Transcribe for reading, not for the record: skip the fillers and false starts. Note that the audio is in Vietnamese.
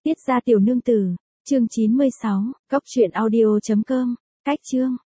Tiết Gia tiểu nương tử, chương 96, cóc truyện audio.com, cách chương.